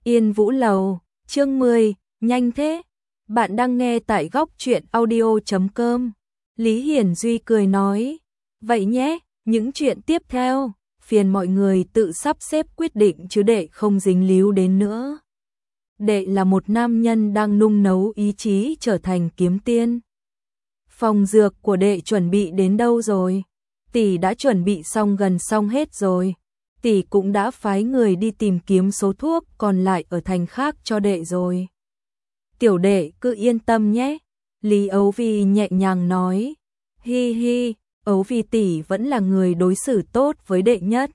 Yên Vũ Lầu, chương 10, nhanh thế. Bạn đang nghe tại góc truyện audio.com. Lý Hiển Duy cười nói, vậy nhé, những chuyện tiếp theo, phiền mọi người tự sắp xếp quyết định chứ đệ không dính líu đến nữa. Đệ là một nam nhân đang nung nấu ý chí trở thành kiếm tiên. Phòng dược của đệ chuẩn bị đến đâu rồi? Tỷ đã chuẩn bị xong gần xong hết rồi. Tỷ cũng đã phái người đi tìm kiếm số thuốc còn lại ở thành khác cho đệ rồi. Tiểu đệ cứ yên tâm nhé. Lý Ấu Vi nhẹ nhàng nói. Hi hi, Ấu Vi tỷ vẫn là người đối xử tốt với đệ nhất.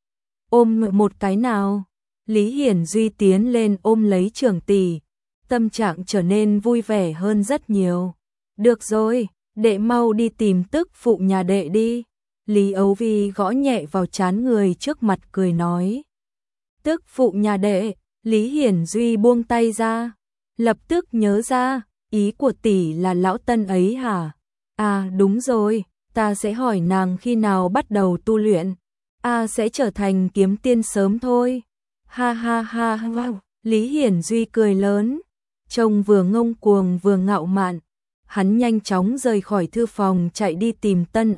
Ôm một cái nào. Lý Hiển Duy tiến lên ôm lấy Trường tỷ. Tâm trạng trở nên vui vẻ hơn rất nhiều. Được rồi, đệ mau đi tìm tức phụ nhà đệ đi. Lý Ấu Vi gõ nhẹ vào trán người trước mặt cười nói. Tức phụ nhà đệ. Lý Hiển Duy buông tay ra. Lập tức nhớ ra, ý của tỷ là lão Tân ấy hả? À đúng rồi, ta sẽ hỏi nàng khi nào bắt đầu tu luyện. Sẽ trở thành kiếm tiên sớm thôi. Ha ha ha ha. Lý Hiển Duy cười lớn. Trông vừa ngông cuồng vừa ngạo mạn. Hắn nhanh chóng rời khỏi thư phòng chạy đi tìm Tân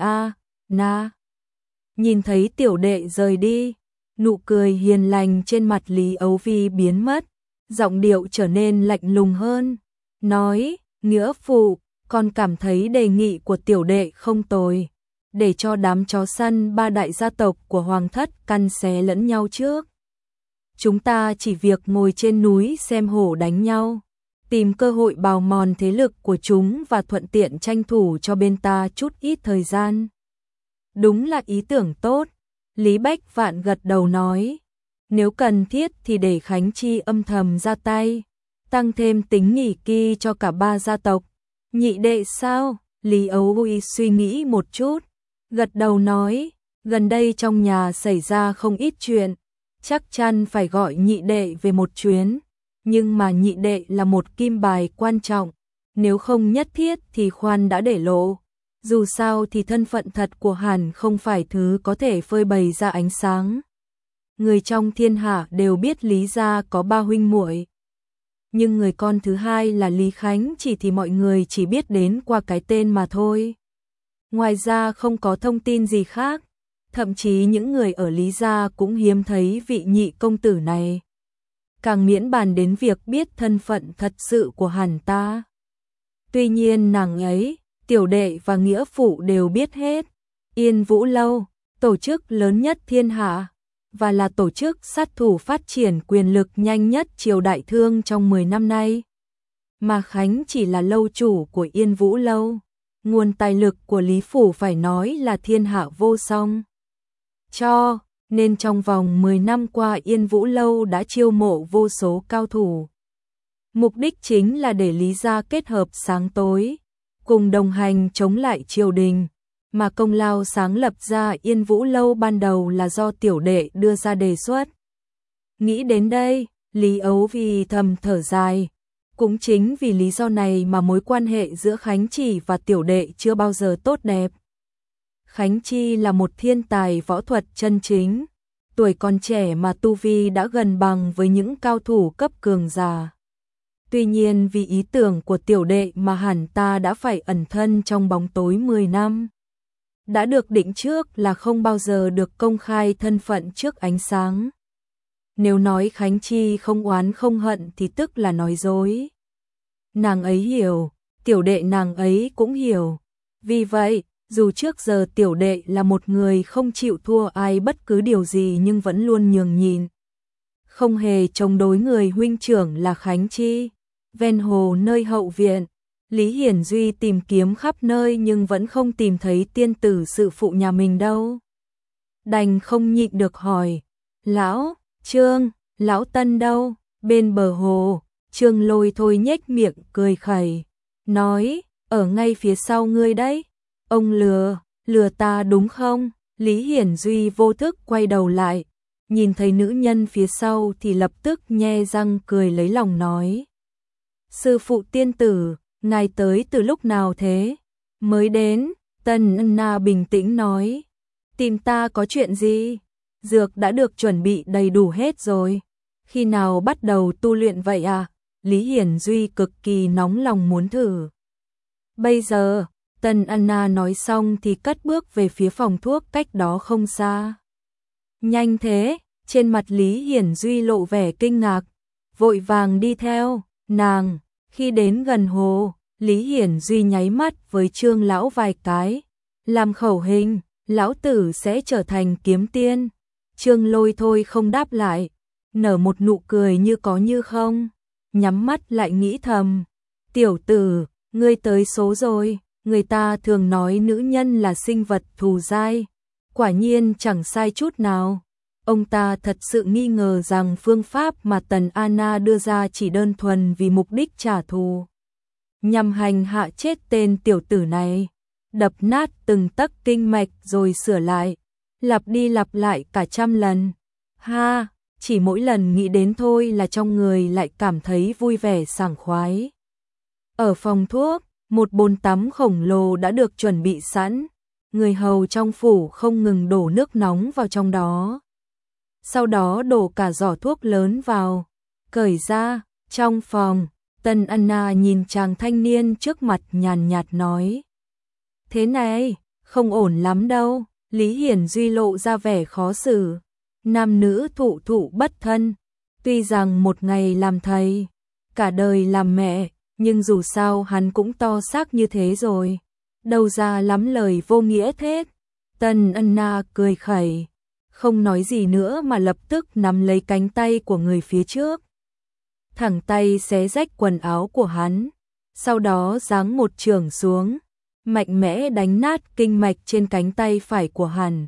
Na. Nhìn thấy tiểu đệ rời đi, nụ cười hiền lành trên mặt Lý Ấu Vi biến mất, giọng điệu trở nên lạnh lùng hơn, nói, nghĩa phụ, con cảm thấy đề nghị của tiểu đệ không tồi, để cho đám chó săn ba đại gia tộc của Hoàng thất căn xé lẫn nhau trước. Chúng ta chỉ việc ngồi trên núi xem hổ đánh nhau, tìm cơ hội bào mòn thế lực của chúng và thuận tiện tranh thủ cho bên ta chút ít thời gian. Đúng là ý tưởng tốt, Lý Bách Vạn gật đầu nói. Nếu cần thiết thì để Khánh Chi âm thầm ra tay, tăng thêm tính nghỉ kỳ cho cả ba gia tộc. Nhị đệ sao? Lý Ấu Vi suy nghĩ một chút, gật đầu nói, gần đây trong nhà xảy ra không ít chuyện, chắc chắn phải gọi nhị đệ về một chuyến, nhưng mà nhị đệ là một kim bài quan trọng, nếu không nhất thiết thì khoan đã để lộ. Dù sao thì thân phận thật của hắn không phải thứ có thể phơi bày ra ánh sáng. Người trong thiên hạ đều biết Lý gia có ba huynh muội, nhưng người con thứ hai là Lý Khánh Chỉ thì mọi người chỉ biết đến qua cái tên mà thôi. Ngoài ra không có thông tin gì khác, thậm chí những người ở Lý gia cũng hiếm thấy vị nhị công tử này. Càng miễn bàn đến việc biết thân phận thật sự của hắn ta. Tuy nhiên nàng ấy, tiểu đệ và nghĩa phụ đều biết hết. Yên Vũ Lâu, tổ chức lớn nhất thiên hạ, và là tổ chức sát thủ phát triển quyền lực nhanh nhất triều đại Thương trong 10 năm nay. Mà Khánh chỉ là lâu chủ của Yên Vũ Lâu. Nguồn tài lực của Lý Phủ phải nói là thiên hạ vô song. Nên trong vòng 10 năm qua Yên Vũ Lâu đã chiêu mộ vô số cao thủ. Mục đích chính là để Lý gia kết hợp sáng tối, cùng đồng hành chống lại triều đình, mà công lao sáng lập ra Yên Vũ Lâu ban đầu là do tiểu đệ đưa ra đề xuất. Nghĩ đến đây, Lý Ấu Vi thầm thở dài, cũng chính vì lý do này mà mối quan hệ giữa Khánh Chi và tiểu đệ chưa bao giờ tốt đẹp. Khánh Chi là một thiên tài võ thuật chân chính, tuổi còn trẻ mà tu vi đã gần bằng với những cao thủ cấp cường giả. Tuy nhiên vì ý tưởng của tiểu đệ mà hẳn ta đã phải ẩn thân trong bóng tối 10 năm. Đã được định trước là không bao giờ được công khai thân phận trước ánh sáng. Nếu nói Khánh Chi không oán không hận thì tức là nói dối. Nàng ấy hiểu, tiểu đệ nàng ấy cũng hiểu. Vì vậy, dù trước giờ tiểu đệ là một người không chịu thua ai bất cứ điều gì nhưng vẫn luôn nhường nhịn, không hề chống đối người huynh trưởng là Khánh Chi. Ven hồ nơi hậu viện, Lý Hiển Duy tìm kiếm khắp nơi nhưng vẫn không tìm thấy tiên tử sự phụ nhà mình đâu. Đành không nhịn được hỏi, lão, Trương, lão Tân đâu? Bên bờ hồ, Trương Lôi thôi nhếch miệng cười khẩy, nói, ở ngay phía sau ngươi đấy. Ông lừa ta đúng không? Lý Hiển Duy vô thức quay đầu lại, nhìn thấy nữ nhân phía sau thì lập tức nhe răng cười lấy lòng nói. Sư phụ tiên tử, ngài tới từ lúc nào thế? Mới đến, Tân Na bình tĩnh nói. Tìm ta có chuyện gì? Dược đã được chuẩn bị đầy đủ hết rồi. Khi nào bắt đầu tu luyện vậy à? Lý Hiển Duy cực kỳ nóng lòng muốn thử. Bây giờ, Tần Anna nói xong thì cất bước về phía phòng thuốc cách đó không xa. Nhanh thế, trên mặt Lý Hiển Duy lộ vẻ kinh ngạc, vội vàng đi theo nàng. Khi đến gần hồ, Lý Hiển Duy nháy mắt với Trương lão vài cái, làm khẩu hình, lão tử sẽ trở thành kiếm tiên. Trương Lôi thôi không đáp lại, nở một nụ cười như có như không, nhắm mắt lại nghĩ thầm, tiểu tử, ngươi tới số rồi, người ta thường nói nữ nhân là sinh vật thù dai, quả nhiên chẳng sai chút nào. Ông ta thật sự nghi ngờ rằng phương pháp mà Tần Anna đưa ra chỉ đơn thuần vì mục đích trả thù, nhằm hành hạ chết tên tiểu tử này, đập nát từng tấc kinh mạch rồi sửa lại, lặp đi lặp lại cả trăm lần. Ha, chỉ mỗi lần nghĩ đến thôi là trong người lại cảm thấy vui vẻ sảng khoái. Ở phòng thuốc, một bồn tắm khổng lồ đã được chuẩn bị sẵn, người hầu trong phủ không ngừng đổ nước nóng vào trong đó. Sau đó đổ cả giỏ thuốc lớn vào, cởi ra, trong phòng, Tần Anna nhìn chàng thanh niên trước mặt nhàn nhạt nói. Thế này, không ổn lắm đâu, Lý Hiển Duy lộ ra vẻ khó xử. Nam nữ thụ thụ bất thân, tuy rằng một ngày làm thầy, cả đời làm mẹ, nhưng dù sao hắn cũng to xác như thế rồi. Đâu ra lắm lời vô nghĩa thế. Tần Anna cười khẩy, không nói gì nữa mà lập tức nắm lấy cánh tay của người phía trước. Thẳng tay xé rách quần áo của hắn, sau đó giáng một chưởng xuống, mạnh mẽ đánh nát kinh mạch trên cánh tay phải của hắn.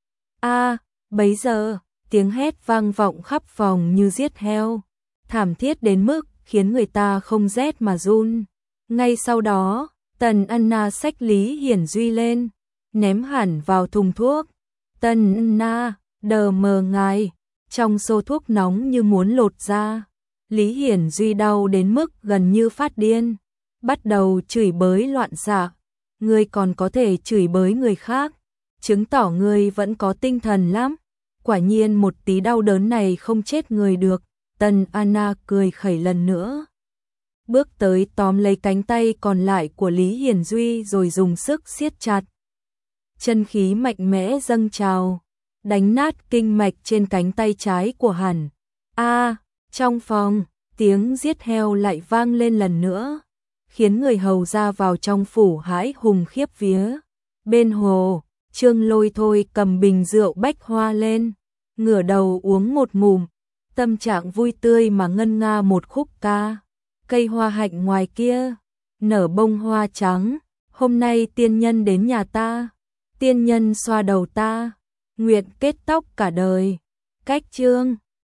A, bấy giờ, tiếng hét vang vọng khắp phòng như giết heo, thảm thiết đến mức khiến người ta không rét mà run. Ngay sau đó, Tần Anna xách Lý Hiển Duy lên, ném hẳn vào thùng thuốc. Tần Anna, đờ mờ ngài, trong xô thuốc nóng như muốn lột ra. Lý Hiển Duy đau đến mức gần như phát điên, bắt đầu chửi bới loạn xạ. Ngươi còn có thể chửi bới người khác, chứng tỏ ngươi vẫn có tinh thần lắm. Quả nhiên một tí đau đớn này không chết người được. Tần Anna cười khẩy lần nữa, bước tới tóm lấy cánh tay còn lại của Lý Hiển Duy rồi dùng sức siết chặt. Chân khí mạnh mẽ dâng trào, đánh nát kinh mạch trên cánh tay trái của hắn. A, trong phòng, tiếng giết heo lại vang lên lần nữa, khiến người hầu ra vào trong phủ hãi hùng khiếp vía. Bên hồ, Trương Lôi thôi cầm bình rượu bách hoa lên, ngửa đầu uống một ngụm, tâm trạng vui tươi mà ngân nga một khúc ca. Cây hoa hạnh ngoài kia, nở bông hoa trắng, hôm nay tiên nhân đến nhà ta, tiên nhân xoa đầu ta, nguyện kết tóc cả đời. Cách chương